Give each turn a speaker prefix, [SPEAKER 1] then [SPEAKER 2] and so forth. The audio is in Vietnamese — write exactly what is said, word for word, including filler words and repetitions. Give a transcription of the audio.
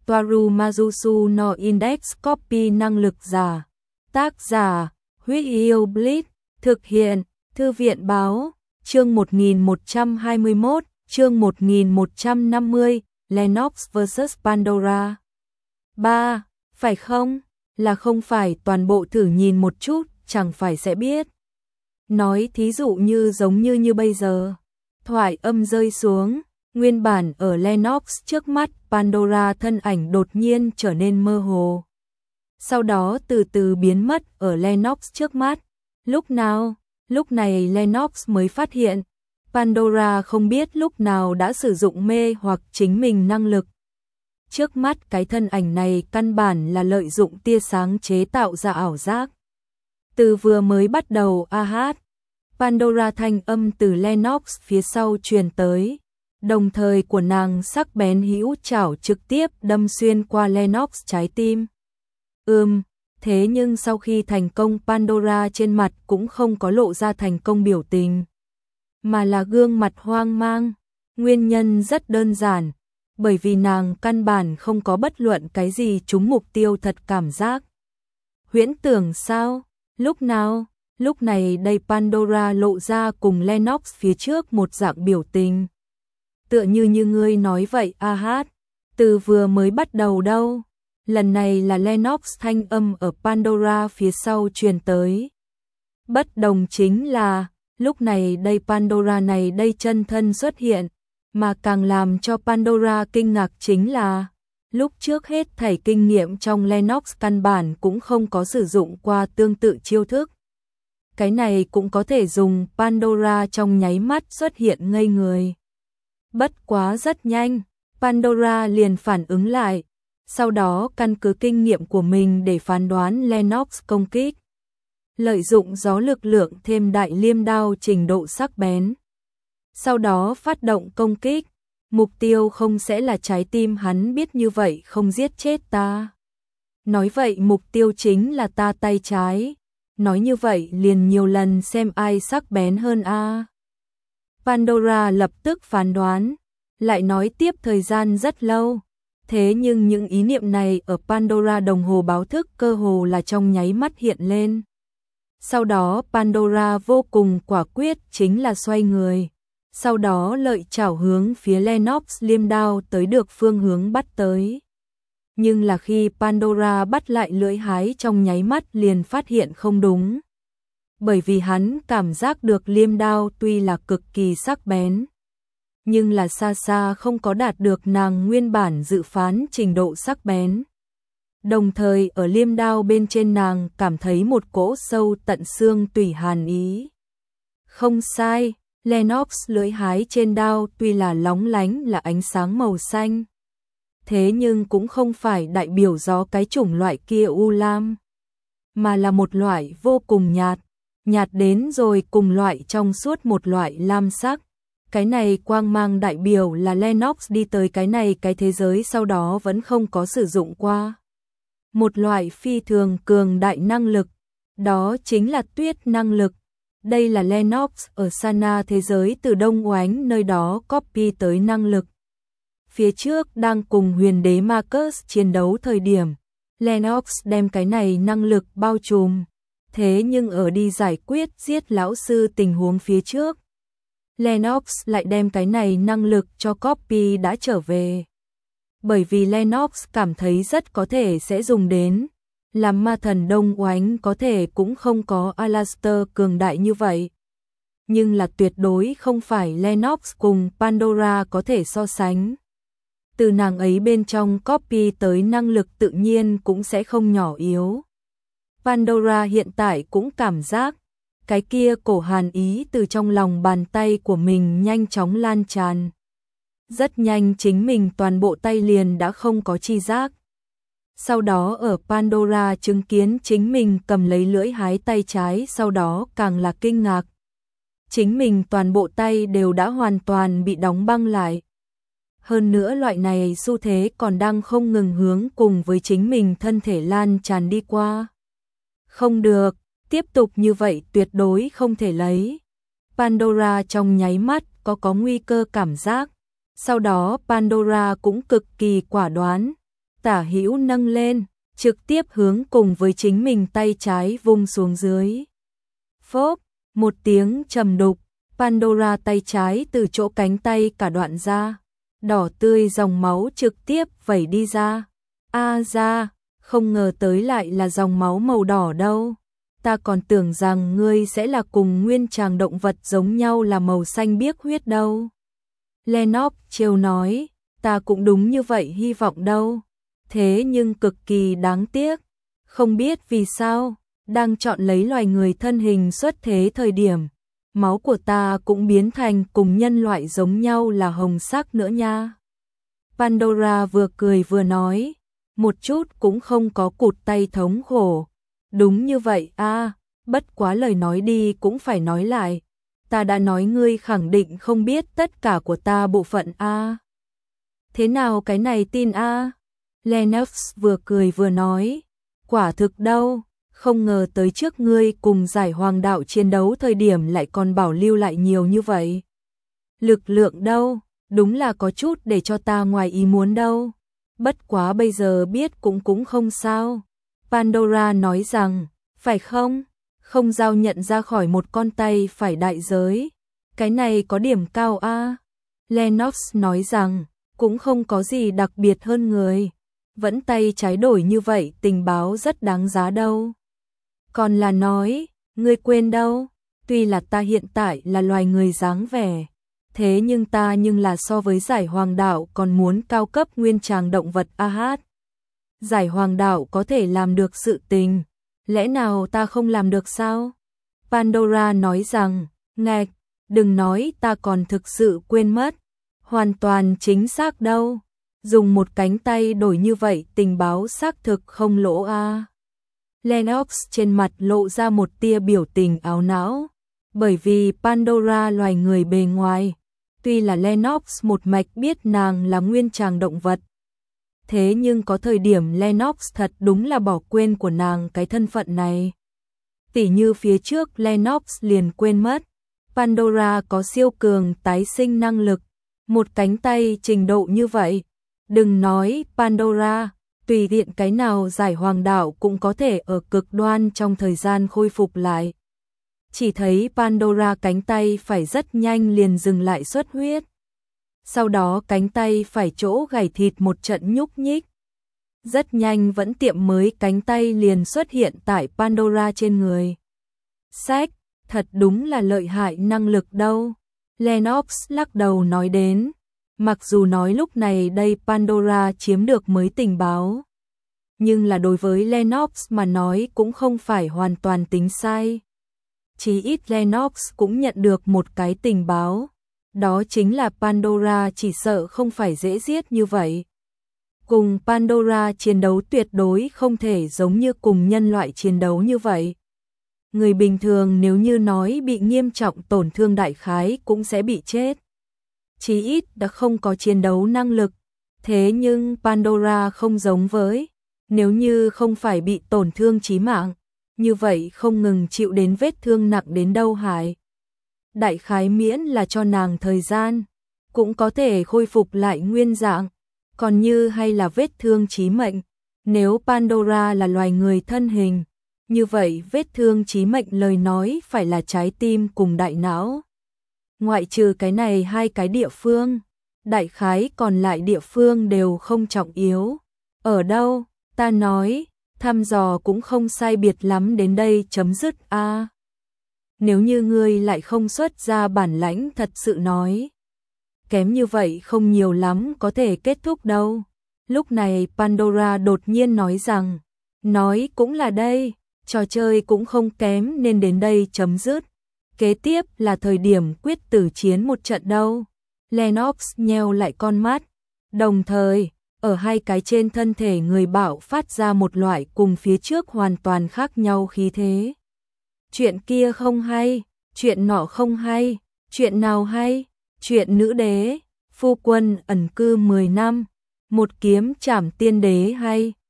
[SPEAKER 1] Toaru Majusu no Index Copy năng lực giả. Tác giả, Huyết Yêu Blitz, thực hiện, Thư viện báo, chương một nghìn một trăm hai mươi mốt, chương một nghìn một trăm năm mươi, Lennox versus Pandora. ba. Phải không? Là không phải, toàn bộ thử nhìn một chút, chẳng phải sẽ biết. Nói thí dụ như giống như như bây giờ. Thoại âm rơi xuống, nguyên bản ở Lennox trước mắt Pandora thân ảnh đột nhiên trở nên mơ hồ. Sau đó từ từ biến mất ở Lennox trước mắt. Lúc nào? Lúc này Lennox mới phát hiện, Pandora không biết lúc nào đã sử dụng mê hoặc chính mình năng lực. Trước mắt cái thân ảnh này căn bản là lợi dụng tia sáng chế tạo ra ảo giác. Từ vừa mới bắt đầu a hát, Pandora thanh âm từ Lennox phía sau truyền tới, đồng thời của nàng sắc bén hữu chảo trực tiếp đâm xuyên qua Lennox trái tim. Ừm, thế nhưng sau khi thành công Pandora trên mặt cũng không có lộ ra thành công biểu tình, mà là gương mặt hoang mang. Nguyên nhân rất đơn giản, bởi vì nàng căn bản không có bất luận cái gì trúng mục tiêu thật cảm giác. Huyễn tưởng sao? Lúc nào? Lúc này đây Pandora lộ ra cùng Lennox phía trước một dạng biểu tình. Tựa như như ngươi nói vậy a hát, từ vừa mới bắt đầu đâu. Lần này là Lennox thanh âm ở Pandora phía sau truyền tới. Bất đồng chính là, lúc này đây Pandora này đây chân thân xuất hiện, mà càng làm cho Pandora kinh ngạc chính là, lúc trước hết thảy kinh nghiệm trong Lennox căn bản cũng không có sử dụng qua tương tự chiêu thức. Cái này cũng có thể dùng, Pandora trong nháy mắt xuất hiện ngây người. Bất quá rất nhanh, Pandora liền phản ứng lại, sau đó căn cứ kinh nghiệm của mình để phán đoán Lennox công kích. Lợi dụng gió lực lượng thêm đại liêm đao trình độ sắc bén. Sau đó phát động công kích, mục tiêu không sẽ là trái tim hắn, biết như vậy không giết chết ta. Nói vậy mục tiêu chính là ta tay trái. Nói như vậy liền nhiều lần xem ai sắc bén hơn a. Pandora lập tức phán đoán, lại nói tiếp thời gian rất lâu. Thế nhưng những ý niệm này ở Pandora đồng hồ báo thức cơ hồ là trong nháy mắt hiện lên. Sau đó Pandora vô cùng quả quyết chính là xoay người. Sau đó lợi chảo hướng phía Lennox liêm đao tới được phương hướng bắt tới. Nhưng là khi Pandora bắt lại lưỡi hái trong nháy mắt liền phát hiện không đúng. Bởi vì hắn cảm giác được liêm đao tuy là cực kỳ sắc bén, nhưng là xa xa không có đạt được nàng nguyên bản dự phán trình độ sắc bén. Đồng thời ở liêm đao bên trên nàng cảm thấy một cỗ sâu tận xương tủy hàn ý. Không sai, Lennox lưỡi hái trên đao tuy là lóng lánh là ánh sáng màu xanh, thế nhưng cũng không phải đại biểu gió cái chủng loại kia u lam, mà là một loại vô cùng nhạt, nhạt đến rồi cùng loại trong suốt một loại lam sắc. Cái này quang mang đại biểu là Lennox đi tới cái này cái thế giới sau đó vẫn không có sử dụng qua. Một loại phi thường cường đại năng lực, đó chính là tuyết năng lực. Đây là Lennox ở Sana thế giới từ Đông Oánh nơi đó copy tới năng lực. Phía trước đang cùng huyền đế Marcus chiến đấu thời điểm, Lennox đem cái này năng lực bao trùm. Thế nhưng ở đi giải quyết giết lão sư tình huống phía trước, Lennox lại đem cái này năng lực cho copy đã trở về. Bởi vì Lennox cảm thấy rất có thể sẽ dùng đến, làm ma thần Đông Oánh có thể cũng không có Aleister cường đại như vậy. Nhưng là tuyệt đối không phải Lennox cùng Pandora có thể so sánh. Từ nàng ấy bên trong copy tới năng lực tự nhiên cũng sẽ không nhỏ yếu. Pandora hiện tại cũng cảm giác, cái kia cổ hàn ý từ trong lòng bàn tay của mình nhanh chóng lan tràn. Rất nhanh chính mình toàn bộ tay liền đã không có chi giác. Sau đó ở Pandora chứng kiến chính mình cầm lấy lưỡi hái tay trái, sau đó càng là kinh ngạc. Chính mình toàn bộ tay đều đã hoàn toàn bị đóng băng lại. Hơn nữa loại này xu thế còn đang không ngừng hướng cùng với chính mình thân thể lan tràn đi qua. Không được, tiếp tục như vậy tuyệt đối không thể lấy. Pandora trong nháy mắt có có nguy cơ cảm giác. Sau đó Pandora cũng cực kỳ quả đoán, tả hữu nâng lên, trực tiếp hướng cùng với chính mình tay trái vung xuống dưới. Phốp, một tiếng trầm đục, Pandora tay trái từ chỗ cánh tay cả đoạn ra, đỏ tươi dòng máu trực tiếp vẩy đi ra. A ra, không ngờ tới lại là dòng máu màu đỏ đâu. Ta còn tưởng rằng ngươi sẽ là cùng nguyên tràng động vật giống nhau là màu xanh biếc huyết đâu. Lennox trêu nói, ta cũng đúng như vậy hy vọng đâu. Thế nhưng cực kỳ đáng tiếc. Không biết vì sao, đang chọn lấy loài người thân hình xuất thế thời điểm, máu của ta cũng biến thành cùng nhân loại giống nhau là hồng sắc nữa nha. Pandora vừa cười vừa nói, một chút cũng không có cụt tay thống khổ. Đúng như vậy a, bất quá lời nói đi cũng phải nói lại. Ta đã nói ngươi khẳng định không biết tất cả của ta bộ phận a. Thế nào cái này tin a? Lennox vừa cười vừa nói, quả thực đâu, không ngờ tới trước ngươi cùng giải hoàng đạo chiến đấu thời điểm lại còn bảo lưu lại nhiều như vậy. Lực lượng đâu, đúng là có chút để cho ta ngoài ý muốn đâu. Bất quá bây giờ biết cũng cũng không sao. Pandora nói rằng, phải không? Không giao nhận ra khỏi một con tay phải đại giới. Cái này có điểm cao a. Lennox nói rằng, cũng không có gì đặc biệt hơn người. Vẫn tay trái đổi như vậy tình báo rất đáng giá đâu. Còn là nói, ngươi quên đâu, tuy là ta hiện tại là loài người dáng vẻ, thế nhưng ta nhưng là so với giải hoàng đạo còn muốn cao cấp nguyên tràng động vật a hát. Giải hoàng đạo có thể làm được sự tình, lẽ nào ta không làm được sao? Pandora nói rằng, ngạch, đừng nói ta còn thực sự quên mất, hoàn toàn chính xác đâu. Dùng một cánh tay đổi như vậy tình báo xác thực không lỗ a. Lennox trên mặt lộ ra một tia biểu tình áo não, bởi vì Pandora loài người bề ngoài, tuy là Lennox một mạch biết nàng là nguyên tràng động vật. Thế nhưng có thời điểm Lennox thật đúng là bỏ quên của nàng cái thân phận này. Tỉ như phía trước Lennox liền quên mất, Pandora có siêu cường tái sinh năng lực, một cánh tay trình độ như vậy. Đừng nói Pandora, tùy tiện cái nào giải hoàng đạo cũng có thể ở cực đoan trong thời gian khôi phục lại. Chỉ thấy Pandora cánh tay phải rất nhanh liền dừng lại xuất huyết. Sau đó cánh tay phải chỗ gảy thịt một trận nhúc nhích. Rất nhanh vẫn tiệm mới cánh tay liền xuất hiện tại Pandora trên người. Sách, thật đúng là lợi hại năng lực đâu. Lennox lắc đầu nói đến. Mặc dù nói lúc này đây Pandora chiếm được mới tình báo, nhưng là đối với Lennox mà nói cũng không phải hoàn toàn tính sai. Chí ít Lennox cũng nhận được một cái tình báo, đó chính là Pandora chỉ sợ không phải dễ giết như vậy. Cùng Pandora chiến đấu tuyệt đối không thể giống như cùng nhân loại chiến đấu như vậy. Người bình thường nếu như nói bị nghiêm trọng tổn thương đại khái cũng sẽ bị chết. Chí ít đã không có chiến đấu năng lực. Thế nhưng Pandora không giống với, nếu như không phải bị tổn thương chí mạng, như vậy không ngừng chịu đến vết thương nặng đến đâu hại. Đại khái miễn là cho nàng thời gian, cũng có thể khôi phục lại nguyên dạng, còn như hay là vết thương chí mệnh. Nếu Pandora là loài người thân hình, như vậy vết thương chí mệnh lời nói phải là trái tim cùng đại não. Ngoại trừ cái này hai cái địa phương, đại khái còn lại địa phương đều không trọng yếu. Ở đâu, ta nói, thăm dò cũng không sai biệt lắm đến đây chấm dứt a. À, nếu như ngươi lại không xuất ra bản lãnh thật sự nói, kém như vậy không nhiều lắm có thể kết thúc đâu. Lúc này Pandora đột nhiên nói rằng, nói cũng là đây, trò chơi cũng không kém nên đến đây chấm dứt. Kế tiếp là thời điểm quyết tử chiến một trận đâu. Lennox nheo lại con mắt, đồng thời, ở hai cái trên thân thể người bạo phát ra một loại cùng phía trước hoàn toàn khác nhau khí thế. Chuyện kia không hay, chuyện nọ không hay, chuyện nào hay, chuyện nữ đế, phu quân ẩn cư mười năm, một kiếm trảm tiên đế hay.